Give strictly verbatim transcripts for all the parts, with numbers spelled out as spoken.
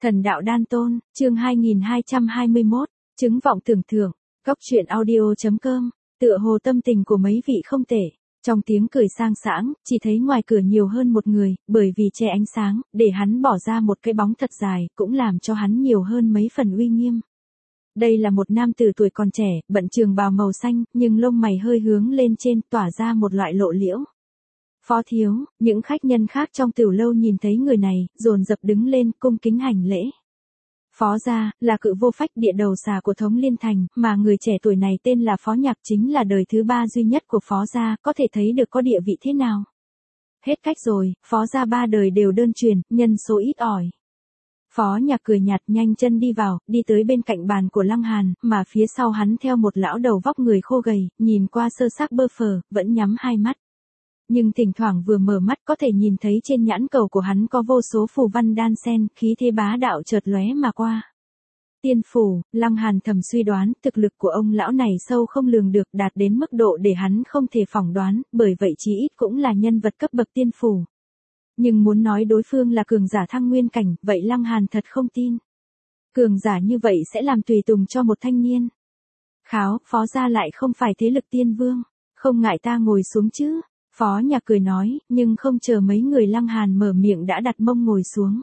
Thần đạo đan tôn, chương hai nghìn hai trăm hai mươi mốt, chứng vọng tưởng thưởng, góc truyện audio chấm com, tựa hồ tâm tình của mấy vị không tệ. Trong tiếng cười sang sảng, chỉ thấy ngoài cửa nhiều hơn một người, bởi vì che ánh sáng, để hắn bỏ ra một cái bóng thật dài, cũng làm cho hắn nhiều hơn mấy phần uy nghiêm. Đây là một nam tử tuổi còn trẻ, bận trường bào màu xanh, nhưng lông mày hơi hướng lên trên, tỏa ra một loại lộ liễu. Phó thiếu, những khách nhân khác trong tiểu lâu nhìn thấy người này, dồn dập đứng lên, cung kính hành lễ. Phó gia, là cự vô phách địa đầu xà của Thống Liên Thành, mà người trẻ tuổi này tên là Phó Nhạc, chính là đời thứ ba duy nhất của Phó gia, có thể thấy được có địa vị thế nào. Hết cách rồi, Phó gia ba đời đều đơn truyền, nhân số ít ỏi. Phó Nhạc cười nhạt, nhanh chân đi vào, đi tới bên cạnh bàn của Lăng Hàn, mà phía sau hắn theo một lão đầu vóc người khô gầy, nhìn qua sơ xác bơ phờ, vẫn nhắm hai mắt. Nhưng thỉnh thoảng vừa mở mắt có thể nhìn thấy trên nhãn cầu của hắn có vô số phù văn đan xen, khí thế bá đạo chợt lóe mà qua. Tiên phủ, Lăng Hàn thầm suy đoán, thực lực của ông lão này sâu không lường được, đạt đến mức độ để hắn không thể phỏng đoán, bởi vậy chí ít cũng là nhân vật cấp bậc tiên phủ. Nhưng muốn nói đối phương là cường giả thăng nguyên cảnh, vậy Lăng Hàn thật không tin. Cường giả như vậy sẽ làm tùy tùng cho một thanh niên. Kháo, Phó gia lại không phải thế lực tiên vương, không ngại ta ngồi xuống chứ. Phó Nhạc cười nói, nhưng không chờ mấy người Lăng Hàn mở miệng đã đặt mông ngồi xuống.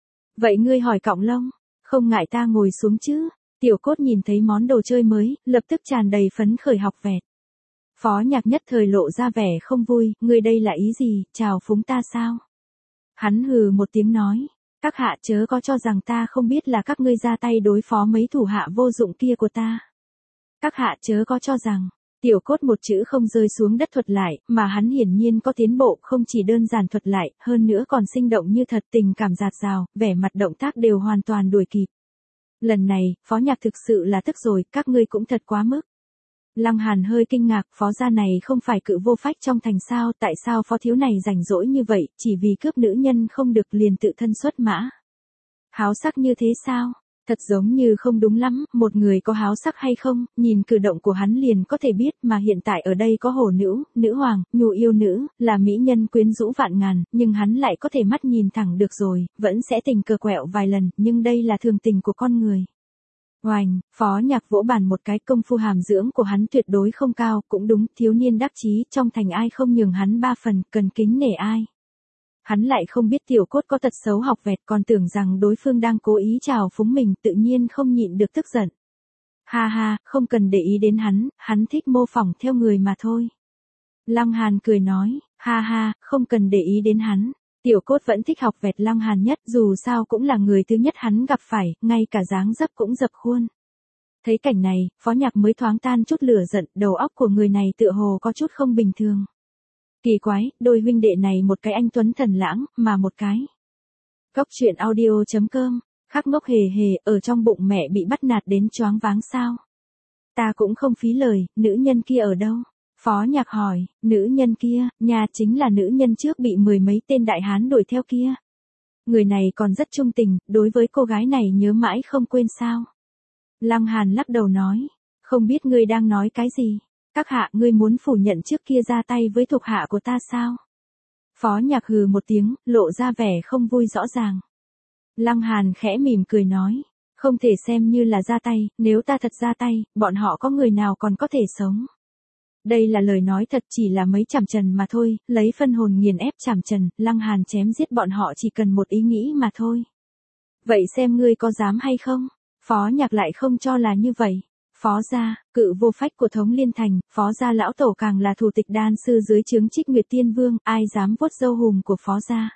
Vậy ngươi hỏi cọng lông, không ngại ta ngồi xuống chứ? Tiểu Cốt nhìn thấy món đồ chơi mới, lập tức tràn đầy phấn khởi học vẹt. Phó Nhạc nhất thời lộ ra vẻ không vui, ngươi đây là ý gì, chào phúng ta sao? Hắn hừ một tiếng nói, các hạ chớ có cho rằng ta không biết là các ngươi ra tay đối phó mấy thủ hạ vô dụng kia của ta. Các hạ chớ có cho rằng. Tiểu Cốt một chữ không rơi xuống đất thuật lại, mà hắn hiển nhiên có tiến bộ, không chỉ đơn giản thuật lại, hơn nữa còn sinh động như thật, tình cảm dạt dào, vẻ mặt động tác đều hoàn toàn đuổi kịp. Lần này, Phó Nhạc thực sự là tức rồi, các ngươi cũng thật quá mức. Lăng Hàn hơi kinh ngạc, Phó gia này không phải cự vô phách trong thành sao, tại sao Phó thiếu này rảnh rỗi như vậy, chỉ vì cướp nữ nhân không được liền tự thân xuất mã. Háo sắc như thế sao? Thật giống như không đúng lắm, một người có háo sắc hay không, nhìn cử động của hắn liền có thể biết, mà hiện tại ở đây có hổ nữ, nữ hoàng, nhu yêu nữ, là mỹ nhân quyến rũ vạn ngàn, nhưng hắn lại có thể mắt nhìn thẳng được rồi, vẫn sẽ tình cờ quẹo vài lần, nhưng đây là thường tình của con người. Oành, Phó Nhạc vỗ bàn một cái, công phu hàm dưỡng của hắn tuyệt đối không cao, cũng đúng, thiếu niên đắc chí, trong thành ai không nhường hắn ba phần, cần kính nể ai. Hắn lại không biết Tiểu Cốt có tật xấu học vẹt, còn tưởng rằng đối phương đang cố ý chào phúng mình, tự nhiên không nhịn được tức giận. Ha ha, không cần để ý đến hắn, hắn thích mô phỏng theo người mà thôi. Lăng Hàn cười nói, ha ha, không cần để ý đến hắn. Tiểu Cốt vẫn thích học vẹt Lăng Hàn nhất, dù sao cũng là người thứ nhất hắn gặp phải, ngay cả dáng dấp cũng dập khuôn. Thấy cảnh này, Phó Nhạc mới thoáng tan chút lửa giận, đầu óc của người này tựa hồ có chút không bình thường. Kỳ quái, đôi huynh đệ này một cái anh tuấn thần lãng, mà một cái. Góc truyện audio chấm com, khắc ngốc hề hề, ở trong bụng mẹ bị bắt nạt đến choáng váng sao? Ta cũng không phí lời, nữ nhân kia ở đâu? Phó Nhạc hỏi, nữ nhân kia, nhà chính là nữ nhân trước bị mười mấy tên đại hán đuổi theo kia. Người này còn rất trung tình, đối với cô gái này nhớ mãi không quên sao? Lăng Hàn lắc đầu nói, không biết ngươi đang nói cái gì? Các hạ, ngươi muốn phủ nhận trước kia ra tay với thuộc hạ của ta sao? Phó Nhạc hừ một tiếng, lộ ra vẻ không vui rõ ràng. Lăng Hàn khẽ mỉm cười nói, không thể xem như là ra tay, nếu ta thật ra tay, bọn họ có người nào còn có thể sống? Đây là lời nói thật, chỉ là mấy chảm trần mà thôi, lấy phân hồn nghiền ép chảm trần, Lăng Hàn chém giết bọn họ chỉ cần một ý nghĩ mà thôi. Vậy xem ngươi có dám hay không? Phó Nhạc lại không cho là như vậy. Phó gia, cự vô phách của Thống Liên Thành, Phó gia lão tổ càng là thủ tịch đan sư dưới trướng Trích Nguyệt Tiên Vương, ai dám vuốt râu hùm của Phó gia.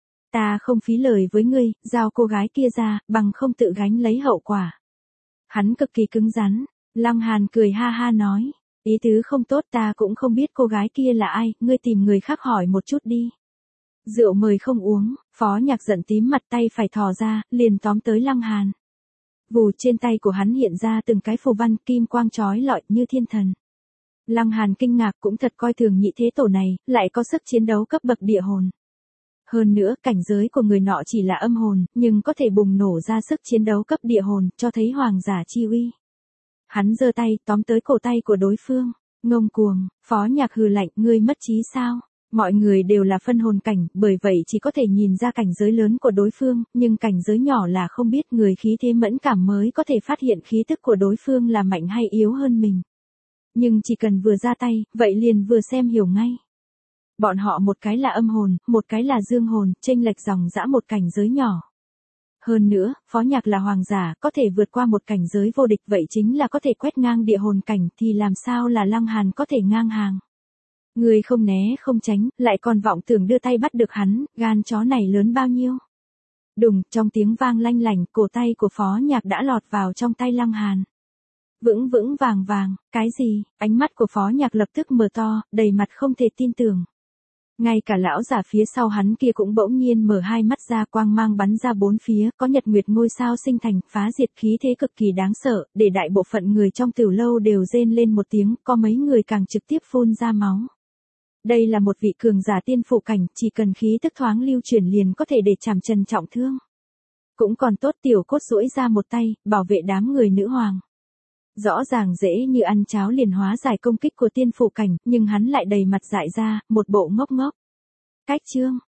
Ta không phí lời với ngươi, giao cô gái kia ra, bằng không tự gánh lấy hậu quả. Hắn cực kỳ cứng rắn, Lăng Hàn cười ha ha nói, ý tứ không tốt, ta cũng không biết cô gái kia là ai, ngươi tìm người khác hỏi một chút đi. Rượu mời không uống, Phó Nhạc giận tím mặt, tay phải thò ra, liền tóm tới Lăng Hàn. Vù, trên tay của hắn hiện ra từng cái phù văn, kim quang chói lọi như thiên thần. Lăng Hàn kinh ngạc, cũng thật coi thường nhị thế tổ này, lại có sức chiến đấu cấp bậc địa hồn. Hơn nữa, cảnh giới của người nọ chỉ là âm hồn, nhưng có thể bùng nổ ra sức chiến đấu cấp địa hồn, cho thấy hoàng giả chi uy. Hắn giơ tay, tóm tới cổ tay của đối phương. Ngông cuồng, Phó Nhạc hừ lạnh, ngươi mất trí sao? Mọi người đều là phân hồn cảnh, bởi vậy chỉ có thể nhìn ra cảnh giới lớn của đối phương, nhưng cảnh giới nhỏ là không biết người khí thế mẫn cảm mới có thể phát hiện khí tức của đối phương là mạnh hay yếu hơn mình. Nhưng chỉ cần vừa ra tay, vậy liền vừa xem hiểu ngay. Bọn họ một cái là âm hồn, một cái là dương hồn, chênh lệch dòng dã một cảnh giới nhỏ. Hơn nữa, Phó Nhạc là hoàng giả, có thể vượt qua một cảnh giới vô địch, vậy chính là có thể quét ngang địa hồn cảnh, thì làm sao là Lăng Hàn có thể ngang hàng. Người không né không tránh, lại còn vọng tưởng đưa tay bắt được hắn, gan chó này lớn bao nhiêu. Đùng, trong tiếng vang lanh lảnh, cổ tay của Phó Nhạc đã lọt vào trong tay Lăng Hàn. Vững vững vàng vàng, cái gì, ánh mắt của Phó Nhạc lập tức mở to, đầy mặt không thể tin tưởng. Ngay cả lão giả phía sau hắn kia cũng bỗng nhiên mở hai mắt ra, quang mang bắn ra bốn phía, có nhật nguyệt ngôi sao sinh thành, phá diệt khí thế cực kỳ đáng sợ, để đại bộ phận người trong tiểu lâu đều rên lên một tiếng, có mấy người càng trực tiếp phun ra máu. Đây là một vị cường giả tiên phụ cảnh, chỉ cần khí tức thoáng lưu chuyển liền có thể để chảm trần trọng thương. Cũng còn tốt tiểu cốt duỗi ra một tay, bảo vệ đám người nữ hoàng. Rõ ràng dễ như ăn cháo liền hóa giải công kích của tiên phụ cảnh, nhưng hắn lại đầy mặt dại ra, một bộ ngốc ngốc. Cách chương,